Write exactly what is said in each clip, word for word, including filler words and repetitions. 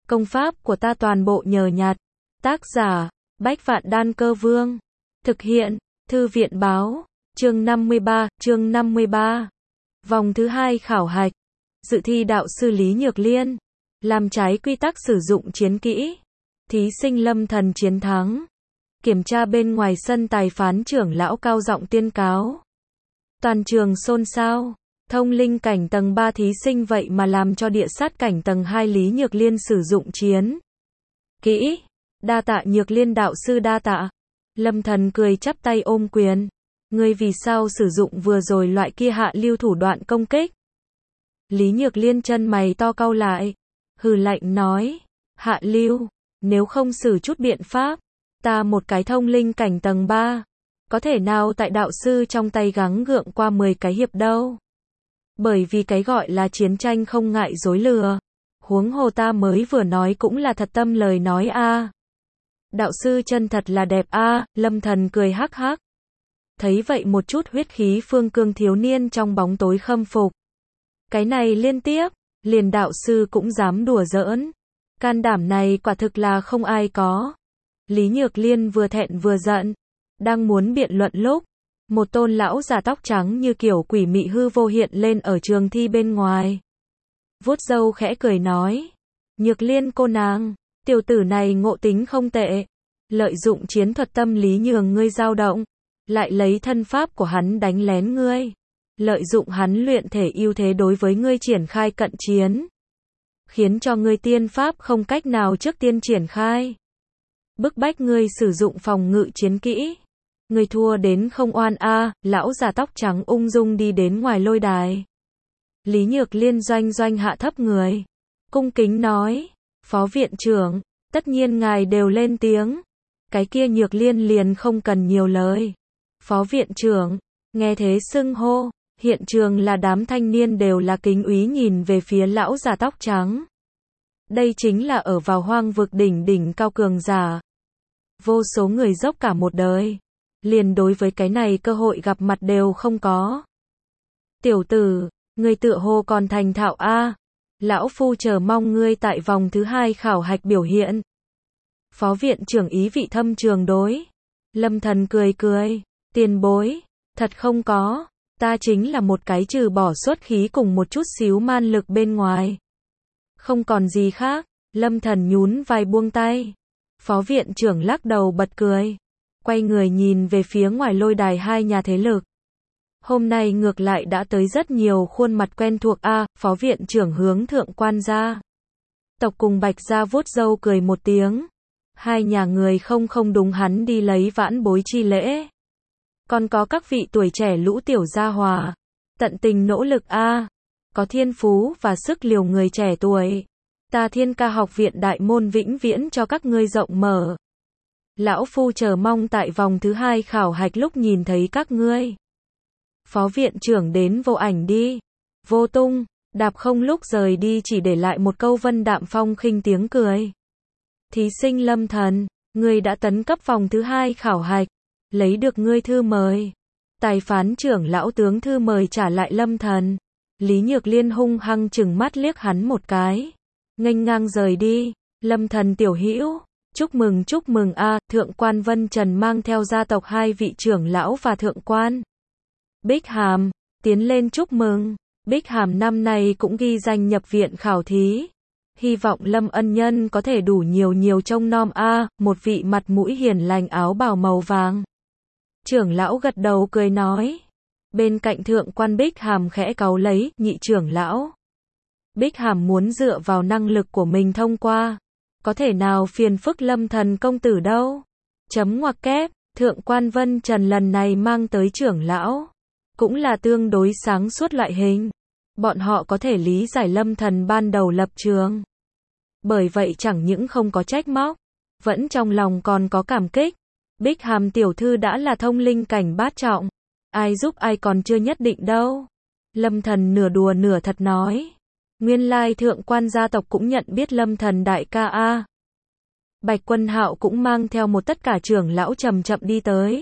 Công pháp của ta toàn bộ nhờ nhặt. Tác giả, Bách Vạn Đan Cơ Vương. Thực hiện, Thư viện Báo. Chương năm mươi ba, chương năm mươi ba. Vòng thứ hai khảo hạch. Dự thi đạo sư Lý Nhược Liên. Làm trái quy tắc sử dụng chiến kỹ. Thí sinh Lâm Thần chiến thắng. Kiểm tra bên ngoài sân, tài phán trưởng lão cao giọng tuyên cáo. Toàn trường xôn xao. Thông linh cảnh tầng ba thí sinh vậy mà làm cho địa sát cảnh tầng hai Lý Nhược Liên sử dụng chiến kỹ. Đa tạ Nhược Liên đạo sư, đa tạ. Lâm Thần cười chắp tay ôm quyền. Ngươi vì sao sử dụng vừa rồi loại kia hạ lưu thủ đoạn công kích? Lý Nhược Liên chân mày to cau lại, hừ lạnh nói, hạ lưu, nếu không sử chút biện pháp, ta một cái thông linh cảnh tầng ba, có thể nào tại đạo sư trong tay gắng gượng qua mười cái hiệp đâu. Bởi vì cái gọi là chiến tranh không ngại dối lừa. Huống hồ ta mới vừa nói cũng là thật tâm lời nói a. À. Đạo sư chân thật là đẹp a. À. Lâm Thần cười hắc hắc. Thấy vậy một chút huyết khí phương cương thiếu niên trong bóng tối khâm phục. Cái này liên tiếp, liền đạo sư cũng dám đùa giỡn. Can đảm này quả thực là không ai có. Lý Nhược Liên vừa thẹn vừa giận, đang muốn biện luận lúc, một tôn lão già tóc trắng như kiểu quỷ mị hư vô hiện lên ở trường thi bên ngoài. Vuốt râu khẽ cười nói, Nhược Liên cô nàng, tiểu tử này ngộ tính không tệ, lợi dụng chiến thuật tâm lý nhường ngươi dao động, lại lấy thân pháp của hắn đánh lén ngươi, lợi dụng hắn luyện thể ưu thế đối với ngươi triển khai cận chiến, khiến cho ngươi tiên pháp không cách nào trước tiên triển khai, bức bách ngươi sử dụng phòng ngự chiến kỹ. Ngươi thua đến không oan a. À. Lão già tóc trắng ung dung đi đến ngoài lôi đài. Lý Nhược Liên doanh doanh hạ thấp người, cung kính nói, phó viện trưởng, tất nhiên ngài đều lên tiếng, cái kia Nhược Liên liền không cần nhiều lời. Phó viện trưởng, nghe thế xưng hô, hiện trường là đám thanh niên đều là kính úy nhìn về phía lão già tóc trắng. Đây chính là ở vào hoang vực đỉnh đỉnh cao cường giả. Vô số người dốc cả một đời, liền đối với cái này cơ hội gặp mặt đều không có. Tiểu tử, ngươi tựa hồ còn thành thạo a. À. Lão phu chờ mong ngươi tại vòng thứ hai khảo hạch biểu hiện. Phó viện trưởng ý vị thâm trường đối. Lâm Thần cười cười, tiền bối, thật không có, ta chính là một cái trừ bỏ xuất khí cùng một chút xíu man lực bên ngoài. Không còn gì khác. Lâm Thần nhún vai buông tay. Phó viện trưởng lắc đầu bật cười, quay người nhìn về phía ngoài lôi đài hai nhà thế lực. Hôm nay ngược lại đã tới rất nhiều khuôn mặt quen thuộc a. À. Phó viện trưởng hướng Thượng Quan gia tộc cùng Bạch gia vuốt râu cười một tiếng. Hai nhà người không không đúng hắn đi lấy vãn bối chi lễ. Còn có các vị tuổi trẻ lũ tiểu gia hòa, tận tình nỗ lực a. À. Có thiên phú và sức liều người trẻ tuổi. Ta Thiên Ca học viện đại môn vĩnh viễn cho các ngươi rộng mở. Lão phu chờ mong tại vòng thứ hai khảo hạch lúc nhìn thấy các ngươi. Phó viện trưởng đến vô ảnh đi, vô tung, đạp không lúc rời đi chỉ để lại một câu vân đạm phong khinh tiếng cười. Thí sinh Lâm Thần, ngươi đã tấn cấp vòng thứ hai khảo hạch, lấy được ngươi thư mời. Tài phán trưởng lão tướng thư mời trả lại Lâm Thần. Lý Nhược Liên hung hăng chừng mắt liếc hắn một cái, nghênh ngang rời đi. Lâm Thần tiểu hữu, chúc mừng chúc mừng a. À. Thượng quan Vân Trần mang theo gia tộc hai vị trưởng lão và thượng quan Bích Hàm tiến lên chúc mừng. Bích Hàm năm nay cũng ghi danh nhập viện khảo thí, hy vọng Lâm ân nhân có thể đủ nhiều nhiều trông nom a. À. Một vị mặt mũi hiền lành áo bào màu vàng trưởng lão gật đầu cười nói. Bên cạnh thượng quan Bích Hàm khẽ cáu lấy, nhị trưởng lão. Bích Hàm muốn dựa vào năng lực của mình thông qua, có thể nào phiền phức Lâm Thần công tử đâu. Chấm ngoặc kép, thượng quan Vân Trần lần này mang tới trưởng lão, cũng là tương đối sáng suốt loại hình. Bọn họ có thể lý giải Lâm Thần ban đầu lập trường. Bởi vậy chẳng những không có trách móc, vẫn trong lòng còn có cảm kích. Bích Hàm tiểu thư đã là thông linh cảnh bát trọng, ai giúp ai còn chưa nhất định đâu. Lâm Thần nửa đùa nửa thật nói. Nguyên lai thượng quan gia tộc cũng nhận biết Lâm Thần đại ca a. À. Bạch Quân Hạo cũng mang theo một tất cả trưởng lão chậm chậm đi tới.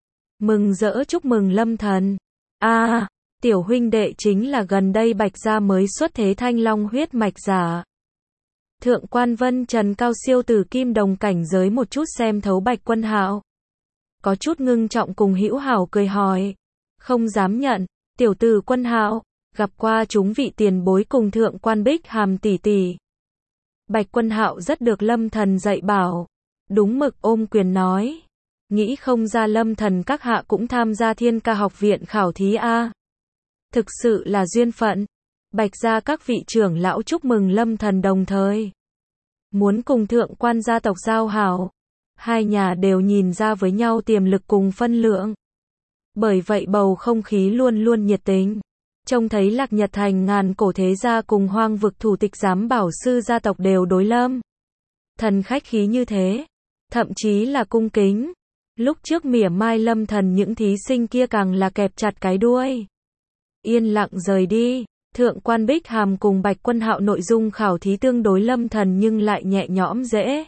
Mừng rỡ chúc mừng Lâm Thần. A, à, tiểu huynh đệ chính là gần đây Bạch gia mới xuất thế thanh long huyết mạch giả. Thượng quan Vân Trần cao siêu từ kim đồng cảnh giới một chút xem thấu Bạch Quân Hạo. Có chút ngưng trọng cùng hữu hảo cười hỏi. Không dám nhận, tiểu tử Quân Hạo, gặp qua chúng vị tiền bối cùng thượng quan Bích Hàm tỷ tỷ. Bạch Quân Hạo rất được Lâm Thần dạy bảo. Đúng mực ôm quyền nói. Nghĩ không ra Lâm Thần các hạ cũng tham gia Thiên Ca học viện khảo thí a. Thực sự là duyên phận. Bạch gia các vị trưởng lão chúc mừng Lâm Thần đồng thời. Muốn cùng thượng quan gia tộc giao hảo. Hai nhà đều nhìn ra với nhau tiềm lực cùng phân lượng. Bởi vậy bầu không khí luôn luôn nhiệt tình. Trông thấy Lạc Nhật Thành ngàn cổ thế gia cùng Hoang vực thủ tịch giám bảo sư gia tộc đều đối Lâm Thần khách khí như thế. Thậm chí là cung kính. Lúc trước mỉa mai Lâm Thần những thí sinh kia càng là kẹp chặt cái đuôi. Yên lặng rời đi. Thượng quan Bích Hàm cùng Bạch Quân Hạo nội dung khảo thí tương đối Lâm Thần nhưng lại nhẹ nhõm dễ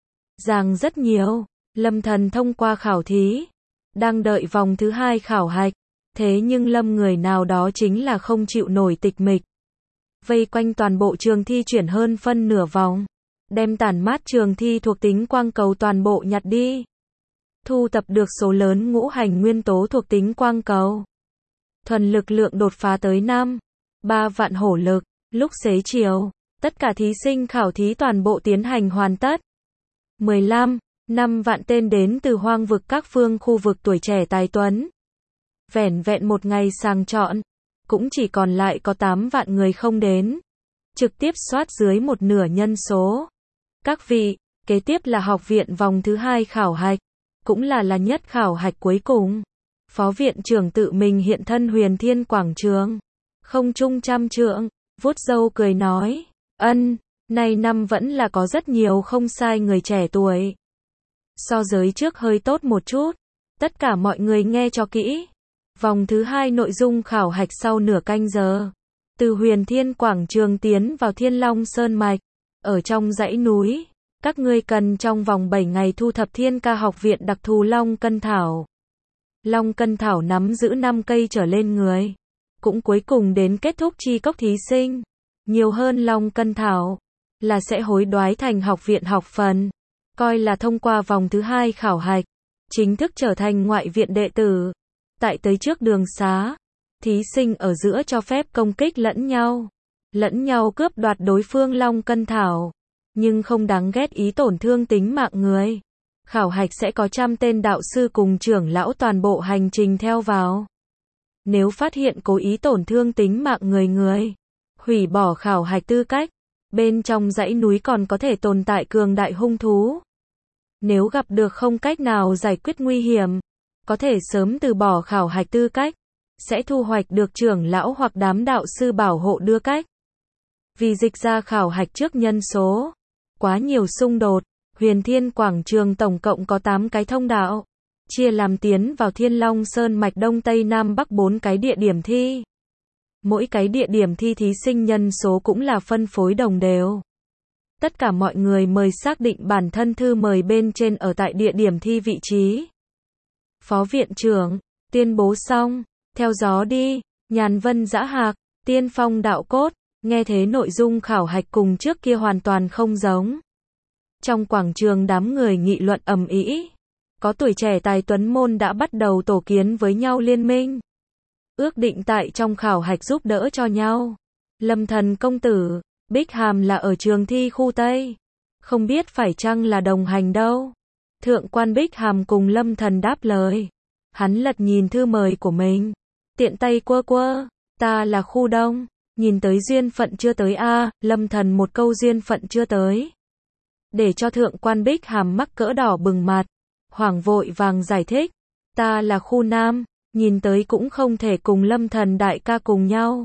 dàng rất nhiều. Lâm Thần thông qua khảo thí. Đang đợi vòng thứ hai khảo hạch. Thế nhưng Lâm người nào đó chính là không chịu nổi tịch mịch. Vây quanh toàn bộ trường thi chuyển hơn phân nửa vòng. Đem tản mát trường thi thuộc tính quang cầu toàn bộ nhặt đi. Thu tập được số lớn ngũ hành nguyên tố thuộc tính quang cầu. Thuần lực lượng đột phá tới năm, ba vạn hổ lực. Lúc xế chiều, tất cả thí sinh khảo thí toàn bộ tiến hành hoàn tất. mười lăm, năm vạn tên đến từ hoang vực các phương khu vực tuổi trẻ tài tuấn. Vẻn vẹn một ngày sàng chọn, cũng chỉ còn lại có tám vạn người không đến. Trực tiếp soát dưới một nửa nhân số. Các vị, kế tiếp là học viện vòng thứ hai khảo hạch, cũng là là nhất khảo hạch cuối cùng. Phó viện trưởng tự mình hiện thân Huyền Thiên quảng trường. Không trung trăm trượng, vuốt râu cười nói, ân, này năm vẫn là có rất nhiều không sai người trẻ tuổi. So giới trước hơi tốt một chút. Tất cả mọi người nghe cho kỹ. Vòng thứ hai nội dung khảo hạch sau nửa canh giờ. Từ Huyền Thiên quảng trường tiến vào Thiên Long Sơn Mạch. Ở trong dãy núi, các ngươi cần trong vòng bảy ngày thu thập Thiên Ca học viện đặc thù Long Cân Thảo. Long Cân Thảo nắm giữ năm cây trở lên người. Cũng cuối cùng đến kết thúc chi cốc thí sinh. Nhiều hơn Long Cân Thảo là sẽ hối đoái thành học viện học phần. Coi là thông qua vòng thứ hai khảo hạch. Chính thức trở thành ngoại viện đệ tử. Tại tới trước đường xá, thí sinh ở giữa cho phép công kích lẫn nhau. Lẫn nhau cướp đoạt đối phương Long Cân Thảo. Nhưng không đáng ghét ý tổn thương tính mạng người. Khảo hạch sẽ có trăm tên đạo sư cùng trưởng lão toàn bộ hành trình theo vào. Nếu phát hiện cố ý tổn thương tính mạng người người, hủy bỏ khảo hạch tư cách. Bên trong dãy núi còn có thể tồn tại cường đại hung thú. Nếu gặp được không cách nào giải quyết nguy hiểm, có thể sớm từ bỏ khảo hạch tư cách, sẽ thu hoạch được trưởng lão hoặc đám đạo sư bảo hộ đưa cách. Vì dịch ra khảo hạch trước nhân số quá nhiều xung đột, Huyền Thiên quảng trường tổng cộng có tám cái thông đạo, chia làm tiến vào Thiên Long Sơn mạch Đông Tây Nam Bắc bốn cái địa điểm thi. Mỗi cái địa điểm thi thí sinh nhân số cũng là phân phối đồng đều. Tất cả mọi người mời xác định bản thân thư mời bên trên ở tại địa điểm thi vị trí. Phó viện trưởng, tuyên bố xong, theo gió đi, nhàn vân dã hạc, tiên phong đạo cốt, nghe thế nội dung khảo hạch cùng trước kia hoàn toàn không giống. Trong quảng trường đám người nghị luận ầm ĩ. Có tuổi trẻ tài tuấn môn đã bắt đầu tổ kiến với nhau liên minh. Ước định tại trong khảo hạch giúp đỡ cho nhau. Lâm Thần công tử, Bích Hàm là ở trường thi khu Tây. Không biết phải chăng là đồng hành đâu. Thượng quan Bích Hàm cùng Lâm Thần đáp lời. Hắn lật nhìn thư mời của mình. Tiện tay quơ quơ, ta là khu Đông. Nhìn tới duyên phận chưa tới a, Lâm Thần một câu duyên phận chưa tới. Để cho thượng quan Bích Hàm mắc cỡ đỏ bừng mặt. Hoảng vội vàng giải thích. Ta là khu Nam, nhìn tới cũng không thể cùng Lâm Thần đại ca cùng nhau.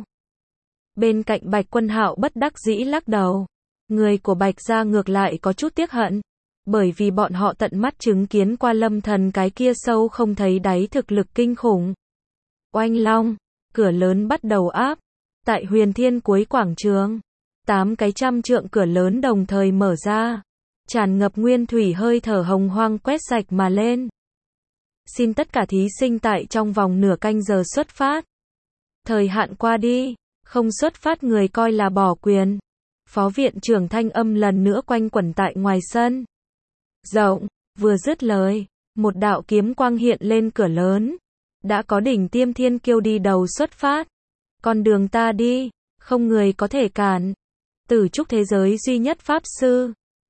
Bên cạnh Bạch Quân Hạo bất đắc dĩ lắc đầu. Người của Bạch gia ngược lại có chút tiếc hận. Bởi vì bọn họ tận mắt chứng kiến qua Lâm Thần cái kia sâu không thấy đáy thực lực kinh khủng. Oanh long, cửa lớn bắt đầu áp. Tại Huyền Thiên cuối quảng trường, tám cái trăm trượng cửa lớn đồng thời mở ra. Tràn ngập nguyên thủy hơi thở hồng hoang quét sạch mà lên. Xin tất cả thí sinh tại trong vòng nửa canh giờ xuất phát. Thời hạn qua đi, không xuất phát người coi là bỏ quyền. Phó viện trưởng thanh âm lần nữa quanh quẩn tại ngoài sân. Rộng, vừa dứt lời, một đạo kiếm quang hiện lên cửa lớn. Đã có đỉnh tiêm thiên kiêu đi đầu xuất phát. Con đường ta đi, không người có thể cản. Tử trúc thế giới duy nhất pháp sư,